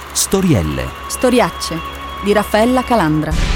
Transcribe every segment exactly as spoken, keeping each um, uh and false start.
Storielle. Storiacce di Raffaella Calandra.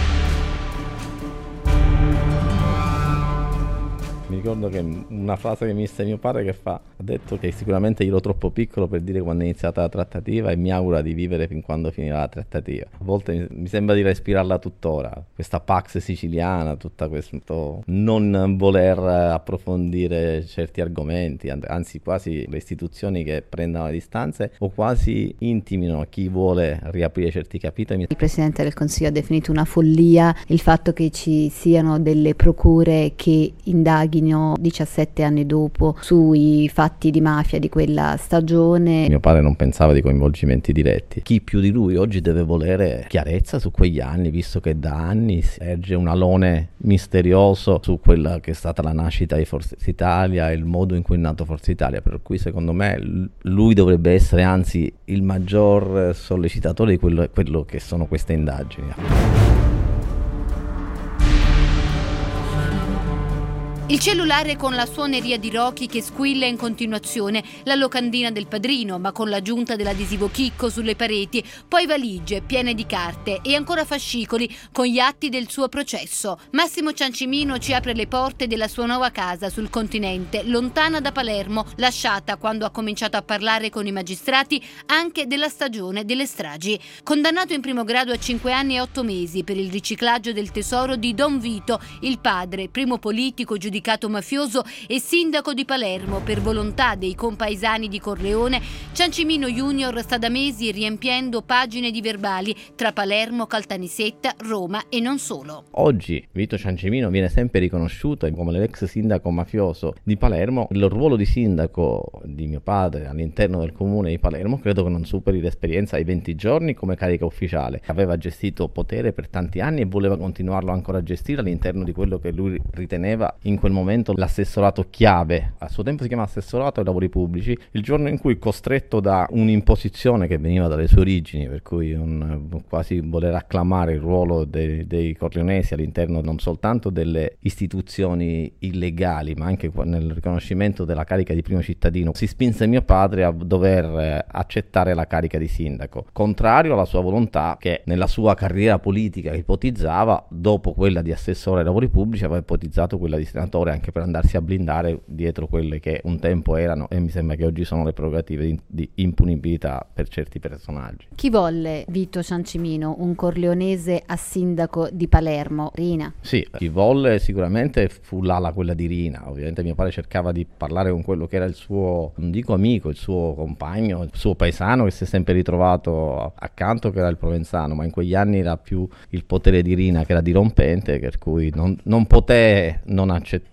Mi ricordo che una frase che mi disse mio padre che fa, ha detto che sicuramente io ero troppo piccolo per dire quando è iniziata la trattativa e mi augura di vivere fin quando finirà la trattativa. A volte mi sembra di respirarla tuttora, questa pax siciliana, tutto questo non voler approfondire certi argomenti, anzi quasi le istituzioni che prendono le distanze o quasi intimino chi vuole riaprire certi capitoli. Il Presidente del Consiglio ha definito una follia il fatto che ci siano delle procure che indaghino diciassette anni dopo sui fatti di mafia di quella stagione. Mio padre non pensava di coinvolgimenti diretti. Chi più di lui oggi deve volere chiarezza su quegli anni, visto che da anni si erge un alone misterioso su quella che è stata la nascita di Forza Italia e il modo in cui è nato Forza Italia, per cui secondo me lui dovrebbe essere anzi il maggior sollecitatore di quello, quello che sono queste indagini. Il cellulare con la suoneria di Rocky che squilla in continuazione, la locandina del padrino ma con l'aggiunta dell'adesivo chicco sulle pareti, poi valigie piene di carte e ancora fascicoli con gli atti del suo processo. Massimo Ciancimino ci apre le porte della sua nuova casa sul continente, lontana da Palermo, lasciata quando ha cominciato a parlare con i magistrati anche della stagione delle stragi. Condannato in primo grado a cinque anni e otto mesi per il riciclaggio del tesoro di Don Vito, il padre, primo politico giudicato mafioso e sindaco di Palermo per volontà dei compaesani di Corleone, Ciancimino Junior sta da mesi riempiendo pagine di verbali tra Palermo, Caltanissetta, Roma e non solo. Oggi Vito Ciancimino viene sempre riconosciuto come l'ex sindaco mafioso di Palermo. Il ruolo di sindaco di mio padre all'interno del comune di Palermo credo che non superi l'esperienza ai venti giorni come carica ufficiale. Aveva gestito potere per tanti anni e voleva continuarlo ancora a gestire all'interno di quello che lui riteneva in quel momento l'assessorato chiave. A suo tempo si chiama assessorato ai lavori pubblici. Il giorno in cui, costretto da un'imposizione che veniva dalle sue origini, per cui un, quasi voler acclamare il ruolo dei, dei corleonesi all'interno non soltanto delle istituzioni illegali ma anche nel riconoscimento della carica di primo cittadino, si spinse mio padre a dover accettare la carica di sindaco, contrario alla sua volontà, che nella sua carriera politica ipotizzava, dopo quella di assessore ai lavori pubblici aveva ipotizzato quella di senatore, anche per andarsi a blindare dietro quelle che un tempo erano e mi sembra che oggi sono le prerogative di, di impunibilità per certi personaggi. Chi volle Vito Ciancimino, un corleonese a sindaco di Palermo? Rina? Sì, chi volle sicuramente fu l'ala quella di Rina. Ovviamente mio padre cercava di parlare con quello che era il suo, non dico amico, il suo compagno, il suo paesano che si è sempre ritrovato accanto, che era il Provenzano, ma in quegli anni era più il potere di Rina che era dirompente, per cui non, non poté non accettare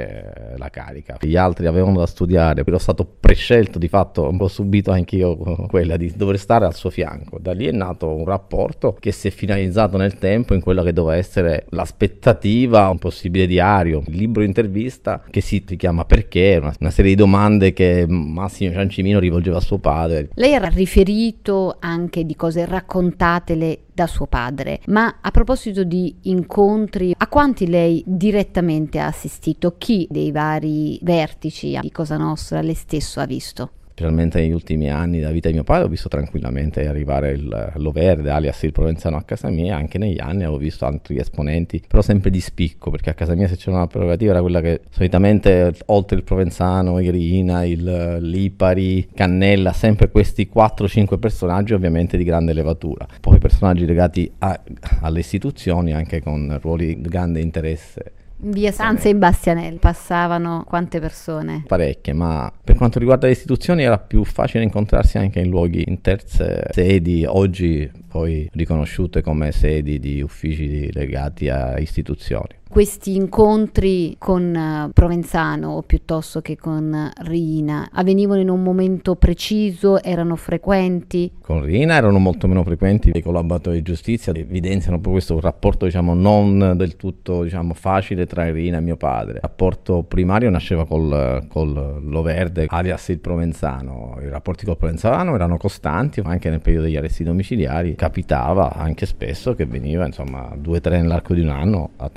la carica. Gli altri avevano da studiare, ero stato prescelto, di fatto ho subito anch'io quella di dover stare al suo fianco. Da lì è nato un rapporto che si è finalizzato nel tempo in quella che doveva essere l'aspettativa, un possibile diario, il libro intervista che si chiama Perché, una, una serie di domande che Massimo Ciancimino rivolgeva a suo padre. Lei era riferito anche di cose raccontatele da suo padre, ma a proposito di incontri, a quanti lei direttamente ha assistito? Chi dei vari vertici di Cosa Nostra lei stesso ha visto? Specialmente negli ultimi anni della vita di mio padre ho visto tranquillamente arrivare il Loverde, alias il Provenzano, a casa mia. Anche negli anni avevo visto altri esponenti, però sempre di spicco, perché a casa mia se c'era una prerogativa era quella che solitamente oltre il Provenzano, Irina, il Lipari, Cannella, sempre questi quattro cinque personaggi ovviamente di grande levatura, poi personaggi legati a, alle istituzioni anche con ruoli di grande interesse. In via Sanza e in Bastianelli passavano quante persone? Parecchie, ma per quanto riguarda le istituzioni era più facile incontrarsi anche in luoghi, in terze sedi, oggi poi riconosciute come sedi di uffici legati a istituzioni. Questi incontri con Provenzano o piuttosto che con Rina avvenivano in un momento preciso, erano frequenti? Con Rina erano molto meno frequenti. I collaboratori di giustizia evidenziano proprio questo rapporto, diciamo, non del tutto, diciamo, facile tra Rina e mio padre. Il rapporto primario nasceva col, col Loverde, alias il Provenzano. I rapporti col Provenzano erano costanti anche nel periodo degli arresti domiciliari. Capitava anche spesso che veniva, insomma, due o tre nell'arco di un anno a trovarlo a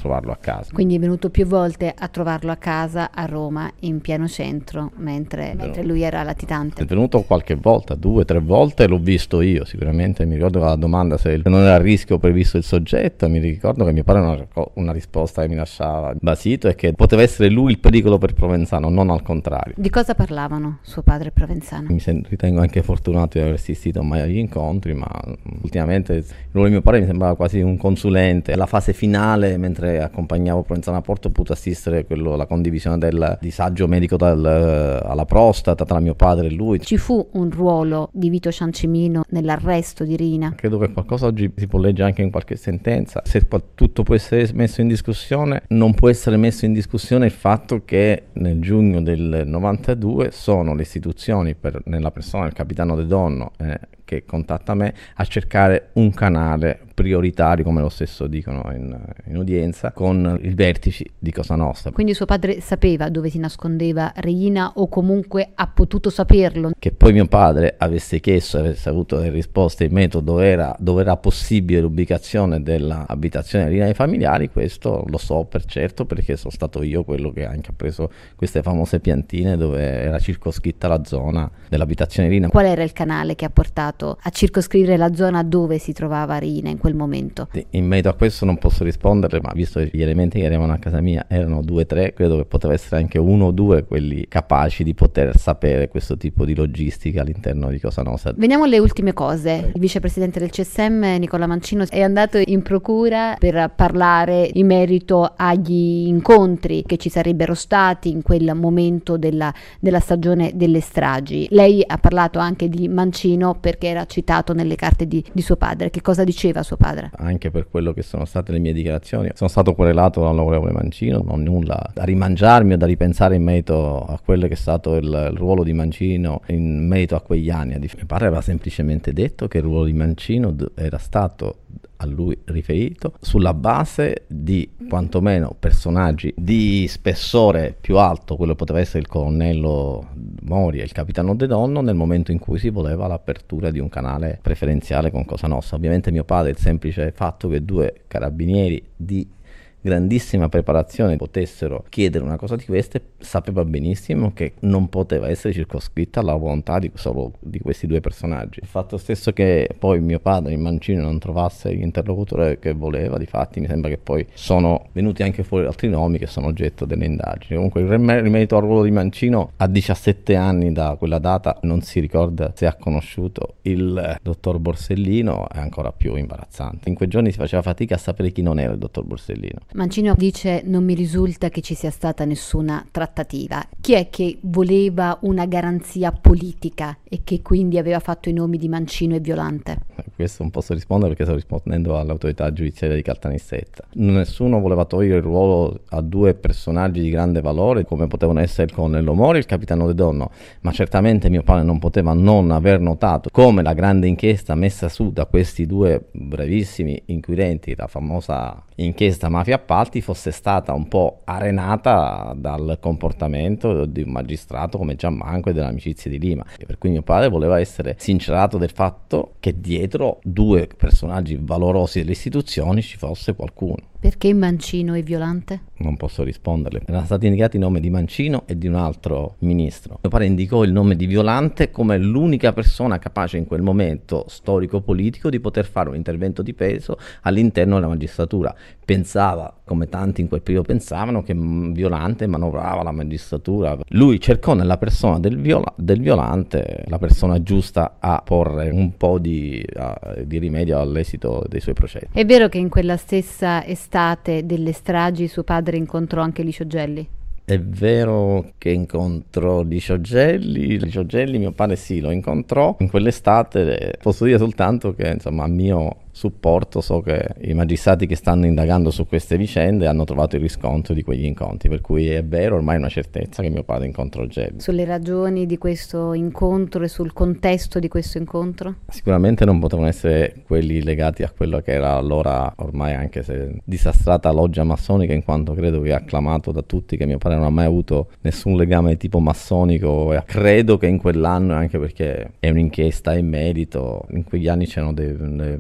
casa. Quindi è venuto più volte a trovarlo a casa a Roma, in pieno centro, mentre, mentre lui era latitante. È venuto qualche volta, due, tre volte, l'ho visto io sicuramente. Mi ricordo la domanda se non era a rischio previsto il soggetto, mi ricordo che mio padre una, una risposta che mi lasciava basito è che poteva essere lui il pericolo per Provenzano, non al contrario. Di cosa parlavano suo padre e Provenzano? Mi sen- ritengo anche fortunato di aver assistito mai agli incontri, ma ultimamente il ruolo di mio padre mi sembrava quasi un consulente. Alla fase finale, mentre accompagnavo Provenzano a Porto, ho potuto assistere quello, la condivisione del disagio medico dal, alla prostata tra mio padre e lui. Ci fu un ruolo di Vito Ciancimino nell'arresto di Rina? Credo che qualcosa oggi si può leggere anche in qualche sentenza. Se tutto può essere messo in discussione, non può essere messo in discussione il fatto che nel giugno del novantadue sono le istituzioni, per, nella persona del capitano De Donno, eh, che contatta me, a cercare un canale prioritario, come lo stesso dicono in, in udienza, con i vertici di Cosa Nostra. Quindi suo padre sapeva dove si nascondeva Rina, o comunque ha potuto saperlo? Che poi mio padre avesse chiesto, avesse avuto le risposte in merito dove era, dove era possibile l'ubicazione dell'abitazione di Rina e ai familiari, questo lo so per certo, perché sono stato io quello che anche ha preso queste famose piantine dove era circoscritta la zona dell'abitazione di Rina. Qual era il canale che ha portato a circoscrivere la zona dove si trovava Rina in quel momento? In merito a questo non posso rispondere, ma visto che gli elementi che arrivavano a casa mia erano due o tre, credo che poteva essere anche uno o due quelli capaci di poter sapere questo tipo di logistica all'interno di Cosa Nostra. Veniamo alle ultime cose. Il vicepresidente del C S M, Nicola Mancino, è andato in procura per parlare in merito agli incontri che ci sarebbero stati in quel momento della, della stagione delle stragi. Lei ha parlato anche di Mancino perché era citato nelle carte di, di suo padre. Che cosa diceva suo padre? Anche per quello che sono state le mie dichiarazioni, sono stato querelato dall'onorevole Mancino, non ho nulla da rimangiarmi o da ripensare in merito a quello che è stato il, il ruolo di Mancino in merito a quegli anni. Mio padre aveva semplicemente detto che il ruolo di Mancino era stato a lui riferito sulla base di quantomeno personaggi di spessore più alto, quello poteva essere il colonnello Mori e il capitano De Donno, nel momento in cui si voleva l'apertura di un canale preferenziale con Cosa Nostra. Ovviamente mio padre, il semplice fatto che due carabinieri di grandissima preparazione potessero chiedere una cosa di queste, sapeva benissimo che non poteva essere circoscritta alla volontà di, solo di questi due personaggi. Il fatto stesso che poi mio padre in Mancino non trovasse l'interlocutore che voleva, difatti mi sembra che poi sono venuti anche fuori altri nomi che sono oggetto delle indagini. Comunque il rimerito al ruolo di Mancino, a diciassette anni da quella data non si ricorda se ha conosciuto il dottor Borsellino, è ancora più imbarazzante. In quei giorni si faceva fatica a sapere chi non era il dottor Borsellino. Mancino dice: non mi risulta che ci sia stata nessuna trattativa. Chi è che voleva una garanzia politica e che quindi aveva fatto i nomi di Mancino e Violante? Questo non posso rispondere perché sto rispondendo all'autorità giudiziaria di Caltanissetta. Nessuno voleva togliere il ruolo a due personaggi di grande valore come potevano essere il colonnello Mori e il capitano De Donno, ma certamente mio padre non poteva non aver notato come la grande inchiesta messa su da questi due bravissimi inquirenti, la famosa inchiesta mafia appalti, fosse stata un po' arenata dal comportamento di un magistrato come Giammanco e dell'amicizia di Lima, e per cui mio padre voleva essere sincerato del fatto che dietro due personaggi valorosi delle istituzioni ci fosse qualcuno. Perché Mancino e Violante? Non posso risponderle. Erano stati indicati i nomi di Mancino e di un altro ministro. Mio padre indicò il nome di Violante come l'unica persona capace in quel momento storico-politico di poter fare un intervento di peso all'interno della magistratura. Pensava, come tanti in quel periodo pensavano, che Violante manovrava la magistratura. Lui cercò nella persona del, viola, del Violante la persona giusta a porre un po' di, a, di rimedio all'esito dei suoi processi. È vero che in quella stessa estate delle stragi suo padre incontrò anche Licio Gelli? È vero che incontrò Licio Gelli, Licio Gelli mio padre sì lo incontrò in quell'estate. Posso dire soltanto che insomma a mio supporto so che i magistrati che stanno indagando su queste vicende hanno trovato il riscontro di quegli incontri, per cui è vero, ormai è una certezza che mio padre incontrò Gelli. Sulle ragioni di questo incontro e sul contesto di questo incontro? Sicuramente non potevano essere quelli legati a quello che era allora ormai anche se disastrata loggia massonica, in quanto credo che è acclamato da tutti che mio padre non ha mai avuto nessun legame di tipo massonico, e credo che in quell'anno, anche perché è un'inchiesta in merito, in quegli anni c'erano dei, dei progetti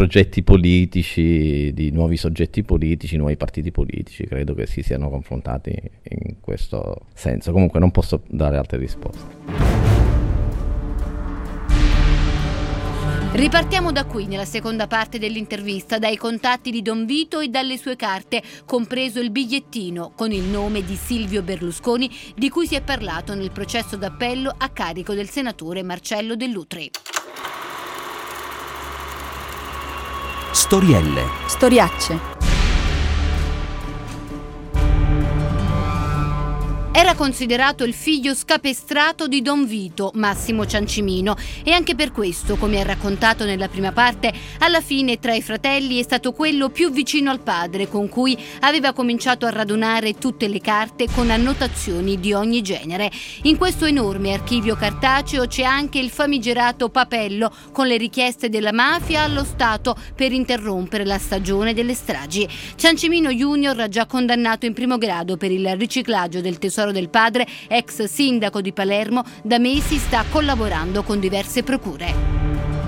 progetti politici, di nuovi soggetti politici, nuovi partiti politici, credo che si siano confrontati in questo senso. Comunque non posso dare altre risposte. Ripartiamo da qui nella seconda parte dell'intervista, dai contatti di Don Vito e dalle sue carte, compreso il bigliettino con il nome di Silvio Berlusconi di cui si è parlato nel processo d'appello a carico del senatore Marcello Dell'Utri. Storielle. Storiacce. Era considerato il figlio scapestrato di Don Vito, Massimo Ciancimino, e anche per questo, come ha raccontato nella prima parte, alla fine tra i fratelli è stato quello più vicino al padre, con cui aveva cominciato a radunare tutte le carte con annotazioni di ogni genere. In questo enorme archivio cartaceo c'è anche il famigerato papello con le richieste della mafia allo Stato per interrompere la stagione delle stragi. Ciancimino Junior ha già condannato in primo grado per il riciclaggio del tesoro del padre, ex sindaco di Palermo, da mesi sta collaborando con diverse procure.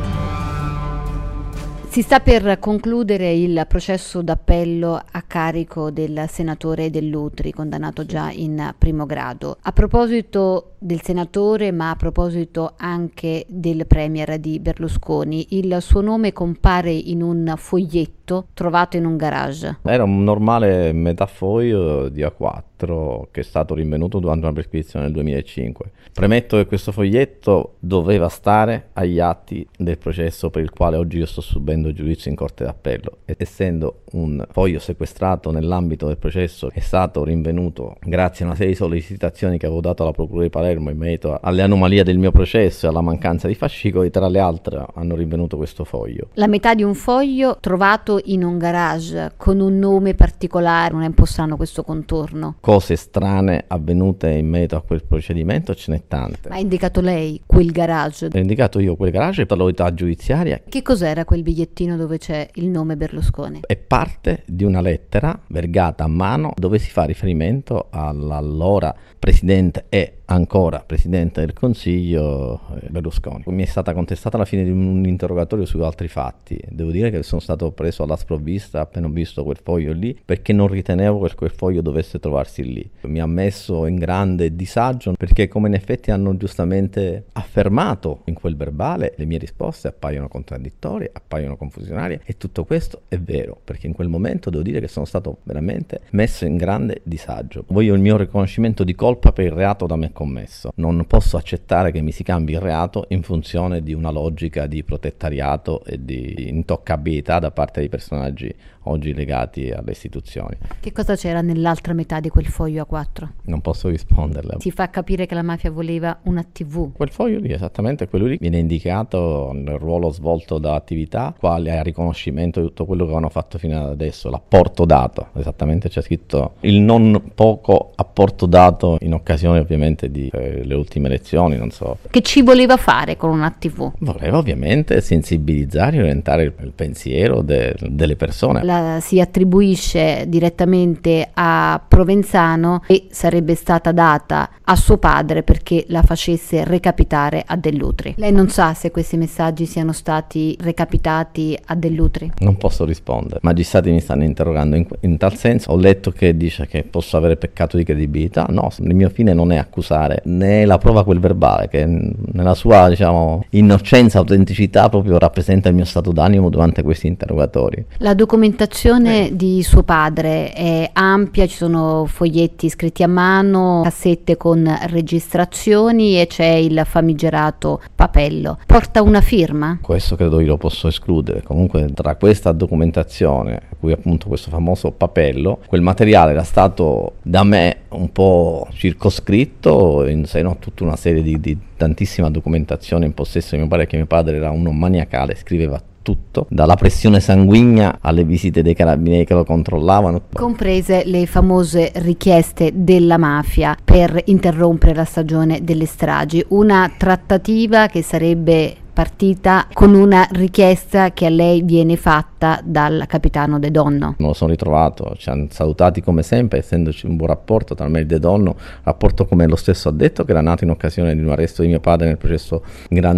Si sta per concludere il processo d'appello a carico del senatore Dell'Utri, condannato già in primo grado. A proposito del senatore, ma a proposito anche del premier di Berlusconi, il suo nome compare in un foglietto trovato in un garage. Era un normale metafoglio di A quattro che è stato rinvenuto durante una perquisizione nel duemilacinque. Premetto che questo foglietto doveva stare agli atti del processo per il quale oggi io sto subendo giudizio in Corte d'Appello, ed essendo un foglio sequestrato nell'ambito del processo è stato rinvenuto grazie a una serie di sollecitazioni che avevo dato alla Procura di Palermo in merito alle anomalie del mio processo e alla mancanza di fascicoli. Tra le altre hanno rinvenuto questo foglio. La metà di un foglio trovato in un garage con un nome particolare, non è un po' strano questo contorno? Cose strane avvenute in merito a quel procedimento ce n'è tante. Ma ha indicato lei quel garage? Ho indicato io quel garage per l'autorità giudiziaria. Che cos'era quel bigliettino dove c'è il nome Berlusconi? È parte di una lettera vergata a mano dove si fa riferimento all'allora presidente e ancora presidente del Consiglio Berlusconi. Mi è stata contestata alla fine di un interrogatorio su altri fatti. Devo dire che sono stato preso alla sprovvista appena ho visto quel foglio lì, perché non ritenevo che quel foglio dovesse trovarsi lì. Mi ha messo in grande disagio perché, come in effetti hanno giustamente affermato in quel verbale, le mie risposte appaiono contraddittorie, appaiono confusionarie, e tutto questo è vero, perché in quel momento devo dire che sono stato veramente messo in grande disagio. Voglio il mio riconoscimento di colpa per il reato da me commesso. Non posso accettare che mi si cambi il reato in funzione di una logica di protettariato e di intoccabilità da parte dei personaggi oggi legati alle istituzioni. Che cosa c'era nell'altra metà di quel foglio A quattro? Non posso risponderle. Si fa capire che la mafia voleva una tivù. Quel foglio lì, esattamente quello lì, viene indicato nel ruolo svolto dall'attività, quale riconoscimento di tutto quello che hanno fatto fino ad adesso, l'apporto dato. Esattamente c'è scritto il non poco apporto dato in occasione ovviamente di eh, le ultime elezioni, non so. Che ci voleva fare con una tivù? Voleva ovviamente sensibilizzare e orientare il, il pensiero de, delle persone. La si attribuisce direttamente a Provenzano e sarebbe stata data a suo padre perché la facesse recapitare a Dell'Utri. Lei non sa se questi messaggi siano stati recapitati a Dell'Utri? Non posso rispondere. I magistrati mi stanno interrogando in, in tal senso. Ho letto che dice che posso avere peccato di credibilità. No, il mio fine non è accusare, né la prova quel verbale che nella sua, diciamo, innocenza, autenticità proprio rappresenta il mio stato d'animo durante questi interrogatori. La documentazione eh. di suo padre è ampia, ci sono foglietti scritti a mano, cassette con registrazioni e c'è il famigerato papello. Porta una firma? Questo credo io lo posso escludere. Comunque tra questa documentazione, cui appunto questo famoso papello, quel materiale era stato da me un po' circoscritto in seno a tutta una serie di, di tantissima documentazione in possesso di mio padre, che mio padre era uno maniacale, scriveva tutto, dalla pressione sanguigna alle visite dei carabinieri che lo controllavano, comprese le famose richieste della mafia per interrompere la stagione delle stragi, una trattativa che sarebbe partita con una richiesta che a lei viene fatta dal capitano De Donno. Me lo sono ritrovato, ci hanno salutati come sempre, essendoci un buon rapporto tra me e De Donno, rapporto come lo stesso ha detto che era nato in occasione di un arresto di mio padre nel processo Grandi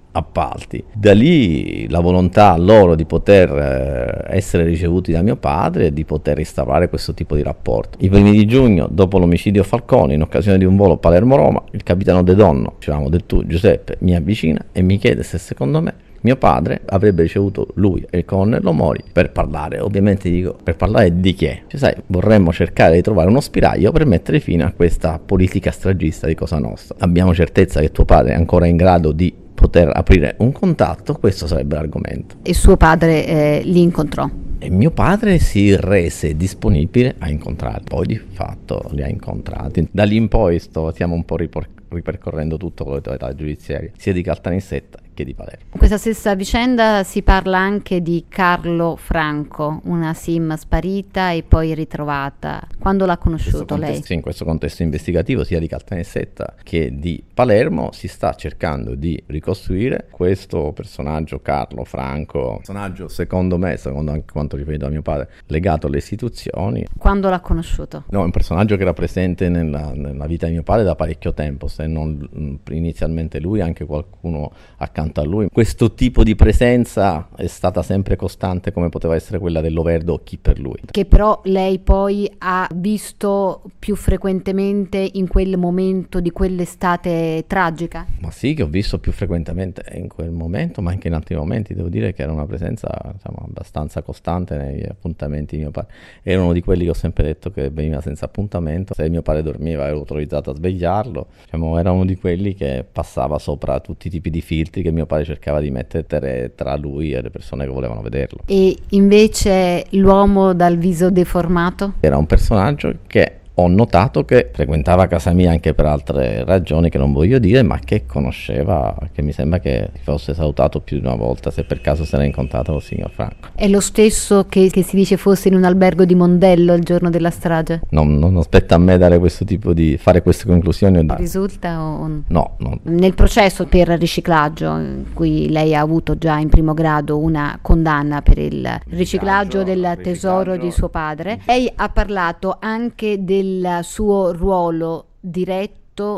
appalti. Da lì la volontà loro di poter eh, essere ricevuti da mio padre e di poter instaurare questo tipo di rapporto. I primi di giugno, dopo l'omicidio Falcone, in occasione di un volo Palermo-Roma, il capitano De Donno, dicevamo del tu Giuseppe, mi avvicina e mi chiede se secondo me mio padre avrebbe ricevuto lui e il colonnello Mori per parlare. Ovviamente dico, per parlare di che? Cioè, sai, vorremmo cercare di trovare uno spiraglio per mettere fine a questa politica stragista di Cosa Nostra. Abbiamo certezza che tuo padre è ancora in grado di poter aprire un contatto, questo sarebbe l'argomento. E suo padre eh, li incontrò? E mio padre si rese disponibile a incontrarli, poi di fatto li ha incontrati. Da lì in poi sto, stiamo un po' ripor- ripercorrendo tutto con le autorità giudiziarie, sia di Caltanissetta che di Palermo. In questa stessa vicenda si parla anche di Carlo Franco, una SIM sparita e poi ritrovata. Quando l'ha conosciuto in lei? Contesto, in questo contesto investigativo, sia di Caltanissetta che di Palermo, si sta cercando di ricostruire questo personaggio Carlo Franco, personaggio secondo me, secondo anche quanto riferito da mio padre, legato alle istituzioni. Quando l'ha conosciuto? No, è un personaggio che era presente nella, nella vita di mio padre da parecchio tempo, se non inizialmente lui, anche qualcuno accanto a lui. Questo tipo di presenza è stata sempre costante, come poteva essere quella dell'Overdo o chi per lui. Che però lei poi ha visto più frequentemente in quel momento di quell'estate tragica? Ma sì, che ho visto più frequentemente in quel momento, ma anche in altri momenti. Devo dire che era una presenza, diciamo, abbastanza costante negli appuntamenti di mio padre. Era uno di quelli che ho sempre detto che veniva senza appuntamento. Se mio padre dormiva ero autorizzato a svegliarlo. Diciamo, era uno di quelli che passava sopra tutti i tipi di filtri che mio padre cercava di mettere tra lui e le persone che volevano vederlo. E invece l'uomo dal viso deformato? Era un personaggio che ho notato che frequentava casa mia anche per altre ragioni che non voglio dire, ma che conosceva, che mi sembra che fosse salutato più di una volta, se per caso se n'era incontrato il signor Franco. È lo stesso che, che si dice fosse in un albergo di Mondello il giorno della strage? Non, non aspetta a me dare questo tipo di, fare queste conclusioni. Risulta o no, no. Nel processo per riciclaggio, in cui lei ha avuto già in primo grado una condanna per il riciclaggio, riciclaggio del riciclaggio. tesoro di suo padre, lei ha parlato anche del il suo ruolo diretto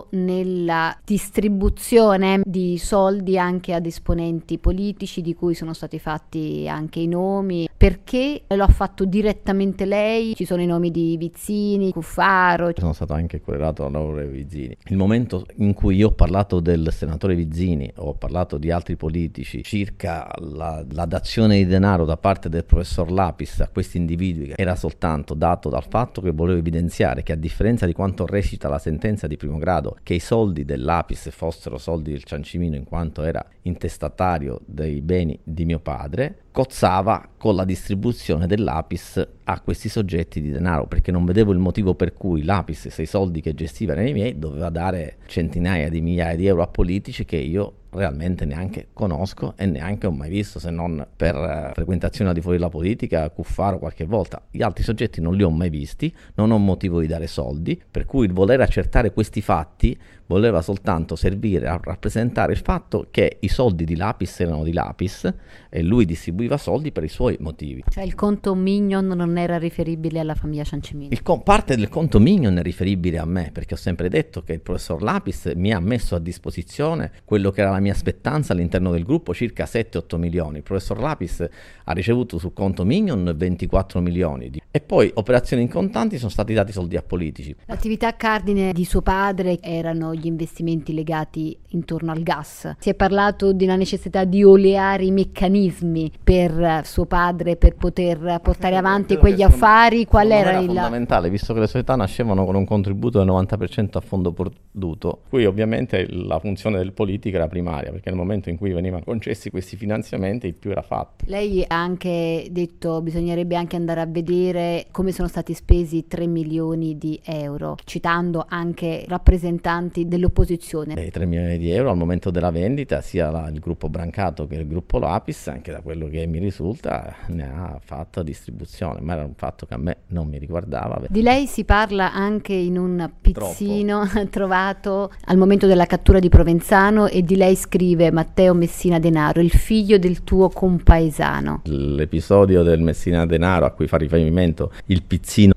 nella distribuzione di soldi anche ad esponenti politici, di cui sono stati fatti anche i nomi. Perché lo ha fatto direttamente lei? Ci sono i nomi di Vizzini, Cuffaro. Sono stato anche querelato dall'onorevole Vizzini. Il momento in cui io ho parlato del senatore Vizzini, ho parlato di altri politici, circa la, la dazione di denaro da parte del professor Lapis a questi individui, era soltanto dato dal fatto che volevo evidenziare che, a differenza di quanto recita la sentenza di primo grado, che i soldi dell'Apis fossero soldi del Ciancimino in quanto era intestatario dei beni di mio padre, cozzava con la distribuzione dell'Apis a questi soggetti di denaro, perché non vedevo il motivo per cui l'Apis, se i soldi che gestiva erano i miei, doveva dare centinaia di migliaia di euro a politici che io realmente neanche conosco e neanche ho mai visto, se non per uh, frequentazione al di fuori della politica, Cuffaro qualche volta. Gli altri soggetti non li ho mai visti, non ho motivo di dare soldi, per cui il voler accertare questi fatti voleva soltanto servire a rappresentare il fatto che i soldi di Lapis erano di Lapis e lui distribuiva soldi per i suoi motivi. Cioè il conto Mignon non era riferibile alla famiglia Ciancimino? Il con- parte del conto Mignon è riferibile a me, perché ho sempre detto che il professor Lapis mi ha messo a disposizione quello che era la mia spettanza all'interno del gruppo, circa sette otto milioni. Il professor Lapis ha ricevuto sul conto Mignon ventiquattro milioni di... e poi operazioni in contanti sono stati dati soldi a politici. L'attività cardine di suo padre erano gli investimenti legati intorno al gas. Si è parlato di una necessità di oleare i meccanismi per suo padre per poter portare avanti quegli affari. Qual era il fondamentale, visto che le società nascevano con un contributo del novanta per cento a fondo perduto, qui ovviamente la funzione del politico era primaria, perché nel momento in cui venivano concessi questi finanziamenti il più era fatto. Lei ha anche detto bisognerebbe anche andare a vedere come sono stati spesi tre milioni di euro, citando anche rappresentanti dell'opposizione. E tre milioni di euro al momento della vendita, sia la, il gruppo Brancato che il gruppo Lapis, anche da quello che mi risulta, ne ha fatto distribuzione, ma era un fatto che a me non mi riguardava. Di lei si parla anche in un pizzino Troppo. trovato al momento della cattura di Provenzano, e di lei scrive Matteo Messina Denaro, il figlio del tuo compaesano. L'episodio del Messina Denaro a cui fa riferimento il pizzino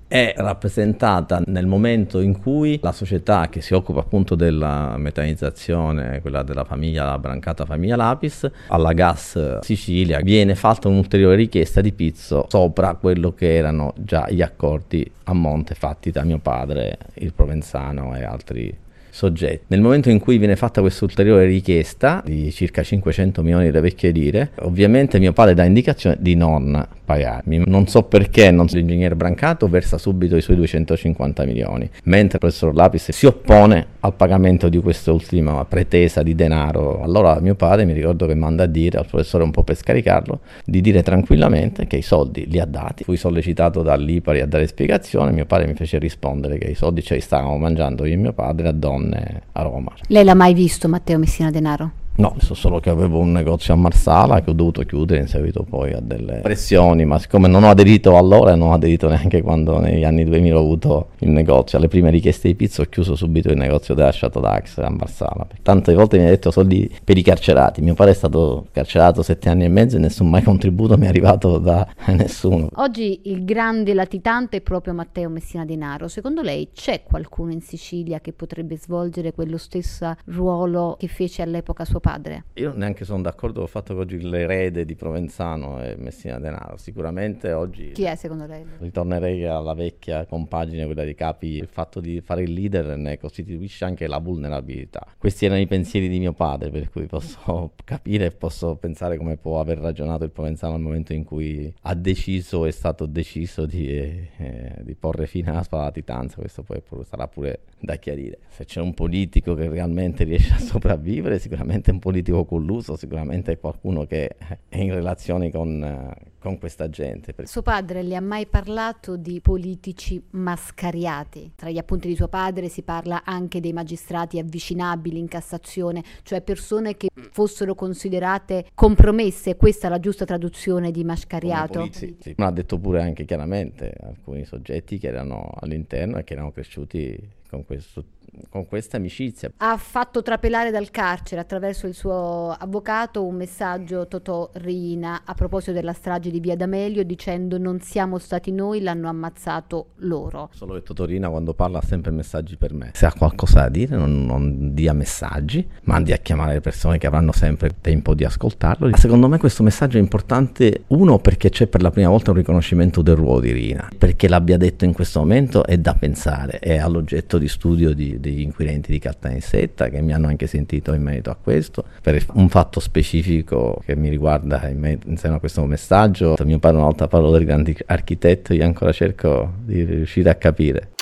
è rappresentata nel momento in cui la società che si occupa appunto della metanizzazione, quella della famiglia, la brancata famiglia Lapis, alla Gas Sicilia viene fatta un'ulteriore richiesta di pizzo sopra quello che erano già gli accordi a monte fatti da mio padre, il Provenzano e altri soggetti. Nel momento in cui viene fatta questa ulteriore richiesta di circa cinquecento milioni di vecchie lire, ovviamente mio padre dà indicazione di non pagarmi. Non so perché non l'ingegnere Brancato versa subito i suoi duecentocinquanta milioni, mentre il professor Lapis si oppone al pagamento di quest'ultima pretesa di denaro. Allora mio padre, mi ricordo che manda a dire al professore, un po' per scaricarlo, di dire tranquillamente che i soldi li ha dati. Fui sollecitato dall'Ipari a dare spiegazione, mio padre mi fece rispondere che i soldi ce li stavamo mangiando io e mio padre a Donne a Roma. Lei l'ha mai visto Matteo Messina Denaro? No, so solo che avevo un negozio a Marsala che ho dovuto chiudere in seguito poi a delle pressioni, ma siccome non ho aderito allora, non ho aderito neanche quando negli anni duemila ho avuto il negozio. Alle prime richieste di pizza ho chiuso subito il negozio della Chateau d'Ax a Marsala. Tante volte mi ha detto soldi per i carcerati. Mio padre è stato carcerato sette anni e mezzo e nessun mai contributo mi è arrivato da nessuno. Oggi il grande latitante è proprio Matteo Messina Denaro. Secondo lei c'è qualcuno in Sicilia che potrebbe svolgere quello stesso ruolo che fece all'epoca suo padre? Io neanche sono d'accordo con il fatto che oggi l'erede di Provenzano è Messina Denaro. Sicuramente oggi... Chi è secondo lei? Ritornerei alla vecchia compagine, quella dei capi. Il fatto di fare il leader ne costituisce anche la vulnerabilità. Questi erano i pensieri di mio padre, per cui posso capire e posso pensare come può aver ragionato il Provenzano al momento in cui ha deciso, è stato deciso di, eh, di porre fine alla spada latitanza. Questo poi sarà pure da chiarire. Se c'è un politico che realmente riesce a sopravvivere, sicuramente un politico colluso, sicuramente è qualcuno che è in relazione con, con questa gente. Suo padre le ha mai parlato di politici mascariati? Tra gli appunti di suo padre si parla anche dei magistrati avvicinabili in Cassazione, cioè persone che fossero considerate compromesse. Questa è la giusta traduzione di mascariato? Sì, sì. Ma ha detto pure anche chiaramente alcuni soggetti che erano all'interno e che erano cresciuti con questo con questa amicizia. Ha fatto trapelare dal carcere attraverso il suo avvocato un messaggio Totò Riina a proposito della strage di Via D'Amelio, dicendo: non siamo stati noi, l'hanno ammazzato loro. Solo che Totò Riina quando parla ha sempre messaggi per me. Se ha qualcosa da dire non, non dia messaggi, mandi a chiamare le persone che avranno sempre tempo di ascoltarlo. Secondo me questo messaggio è importante, uno perché c'è per la prima volta un riconoscimento del ruolo di Riina, perché l'abbia detto in questo momento è da pensare, è all'oggetto di studio di degli inquirenti di Caltanissetta che mi hanno anche sentito in merito a questo, per un fatto specifico che mi riguarda in me, insieme a questo messaggio. Mio padre una volta parlò del grande architetto, io ancora cerco di riuscire a capire